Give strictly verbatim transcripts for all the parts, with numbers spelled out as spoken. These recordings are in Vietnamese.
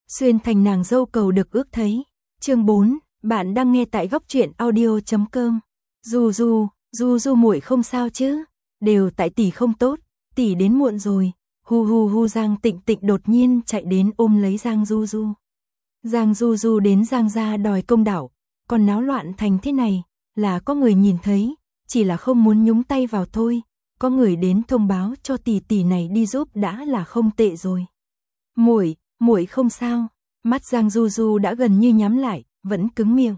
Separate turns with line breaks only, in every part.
xuyên thành nàng dâu cầu được ước thấy. Chương bốn, bạn đang nghe tại góc truyện audio chấm com. Du Du, Du Du muội không sao chứ? Đều tại tỷ không tốt, tỷ đến muộn rồi. Hu hu hu. Giang Tịnh Tịnh đột nhiên chạy đến ôm lấy Giang Du Du. Giang Du Du đến Giang gia đòi công đạo, còn náo loạn thành thế này, là có người nhìn thấy, chỉ là không muốn nhúng tay vào thôi. Có người đến thông báo cho tỷ tỷ này đi giúp đã là không tệ rồi. Muội, muội không sao. Mắt Giang Du Du đã gần như nhắm lại, vẫn cứng miệng.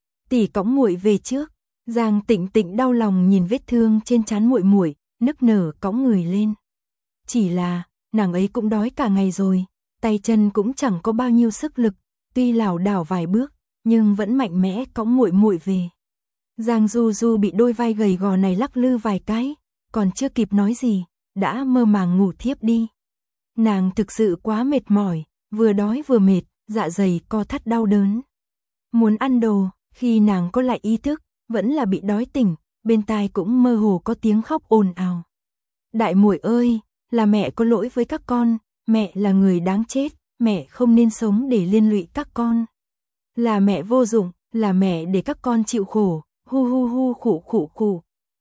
Tỷ cõng muội về trước. Giang Tịnh Tịnh đau lòng nhìn vết thương trên trán muội muội, nức nở cõng người lên. Chỉ là, nàng ấy cũng đói cả ngày rồi, tay chân cũng chẳng có bao nhiêu sức lực, tuy lảo đảo vài bước, nhưng vẫn mạnh mẽ cõng muội muội về. Giang Du Du bị đôi vai gầy gò này lắc lư vài cái, còn chưa kịp nói gì, đã mơ màng ngủ thiếp đi. Nàng thực sự quá mệt mỏi, vừa đói vừa mệt, dạ dày co thắt đau đớn. Muốn ăn đồ, khi nàng có lại ý thức, vẫn là bị đói tỉnh, bên tai cũng mơ hồ có tiếng khóc ồn ào. Đại muội ơi, là mẹ có lỗi với các con, mẹ là người đáng chết, mẹ không nên sống để liên lụy các con. Là mẹ vô dụng, là mẹ để các con chịu khổ, hu hu hu khụ khụ khụ.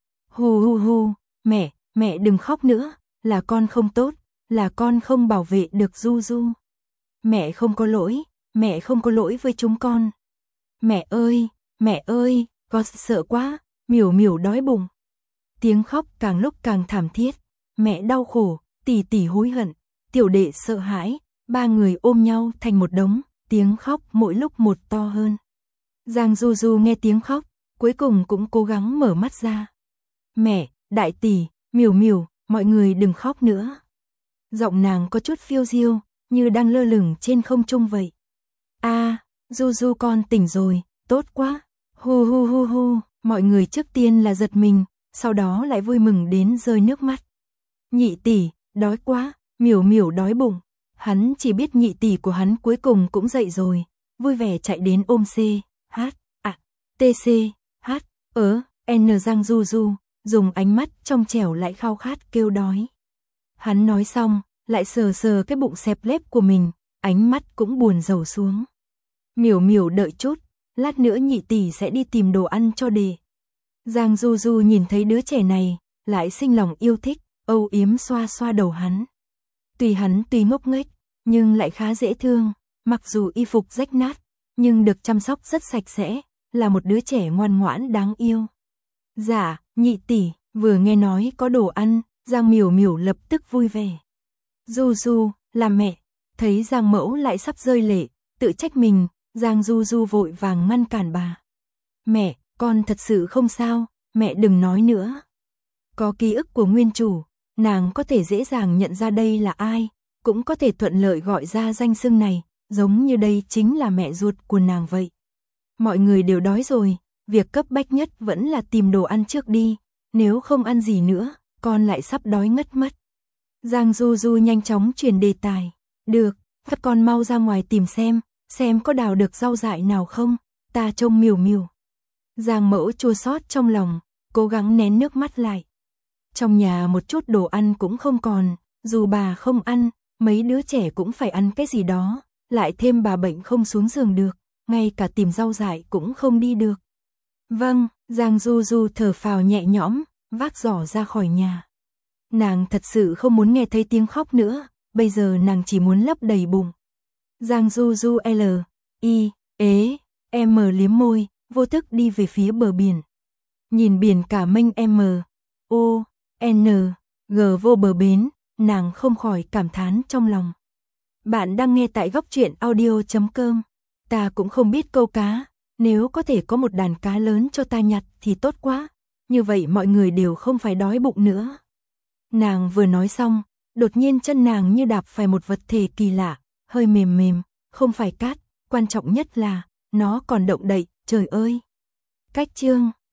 Hu hu hu, mẹ, mẹ đừng khóc nữa, là con không tốt, là con không bảo vệ được Du Du. Mẹ không có lỗi, mẹ không có lỗi với chúng con. Mẹ ơi, mẹ ơi, con sợ quá, miểu miểu đói bụng. Tiếng khóc càng lúc càng thảm thiết, mẹ đau khổ, tỷ tỷ hối hận, tiểu đệ sợ hãi, ba người ôm nhau thành một đống, tiếng khóc mỗi lúc một to hơn. Giang Du Du nghe tiếng khóc, cuối cùng cũng cố gắng mở mắt ra. Mẹ, đại tỷ, miểu miểu, mọi người đừng khóc nữa. Giọng nàng có chút phiêu diêu, như đang lơ lửng trên không trung vậy. A, à, Du Du con tỉnh rồi, tốt quá. Hu hu hu hu, mọi người trước tiên là giật mình, sau đó lại vui mừng đến rơi nước mắt. Nhị tỷ, đói quá, miểu miểu đói bụng. Hắn chỉ biết nhị tỷ của hắn cuối cùng cũng dậy rồi, vui vẻ chạy đến ôm C, H, à, T C, H, ớ, N. Giang Du Du, dùng ánh mắt trong trẻo lại khao khát kêu đói. Hắn nói xong, lại sờ sờ cái bụng xẹp lép của mình, ánh mắt cũng buồn rầu xuống. Miểu miểu đợi chút, lát nữa nhị tỷ sẽ đi tìm đồ ăn cho đệ. Giang Du Du nhìn thấy đứa trẻ này, lại sinh lòng yêu thích, âu yếm xoa xoa đầu hắn. Tuy hắn tuy ngốc nghếch, nhưng lại khá dễ thương, mặc dù y phục rách nát, nhưng được chăm sóc rất sạch sẽ, là một đứa trẻ ngoan ngoãn đáng yêu. Dạ, nhị tỷ, vừa nghe nói có đồ ăn, Giang miểu miểu lập tức vui vẻ. Du Du, là mẹ, thấy Giang mẫu lại sắp rơi lệ, tự trách mình, Giang Du Du vội vàng ngăn cản bà. Mẹ, con thật sự không sao, mẹ đừng nói nữa. Có ký ức của nguyên chủ, nàng có thể dễ dàng nhận ra đây là ai, cũng có thể thuận lợi gọi ra danh xưng này, giống như đây chính là mẹ ruột của nàng vậy. Mọi người đều đói rồi, việc cấp bách nhất vẫn là tìm đồ ăn trước đi, nếu không ăn gì nữa, con lại sắp đói ngất mất. Giang Du Du nhanh chóng chuyển đề tài. Được, các con mau ra ngoài tìm xem, xem có đào được rau dại nào không, ta trông miểu miểu. Giang mẫu chua xót trong lòng, cố gắng nén nước mắt lại. Trong nhà một chút đồ ăn cũng không còn, dù bà không ăn, mấy đứa trẻ cũng phải ăn cái gì đó, lại thêm bà bệnh không xuống giường được, ngay cả tìm rau dại cũng không đi được. Vâng, Giang Du Du thở phào nhẹ nhõm, vác giỏ ra khỏi nhà. Nàng thật sự không muốn nghe thấy tiếng khóc nữa, bây giờ nàng chỉ muốn lấp đầy bụng. Giang Du Du L, I, ế, M liếm môi, vô thức đi về phía bờ biển. Nhìn biển cả mênh M, O, N, G vô bờ bến, nàng không khỏi cảm thán trong lòng. Bạn đang nghe tại góc truyện audio chấm com. Ta cũng không biết câu cá, nếu có thể có một đàn cá lớn cho ta nhặt thì tốt quá, như vậy mọi người đều không phải đói bụng nữa. Nàng vừa nói xong, đột nhiên chân nàng như đạp phải một vật thể kỳ lạ, hơi mềm mềm, không phải cát, quan trọng nhất là, nó còn động đậy, trời ơi. Cách chương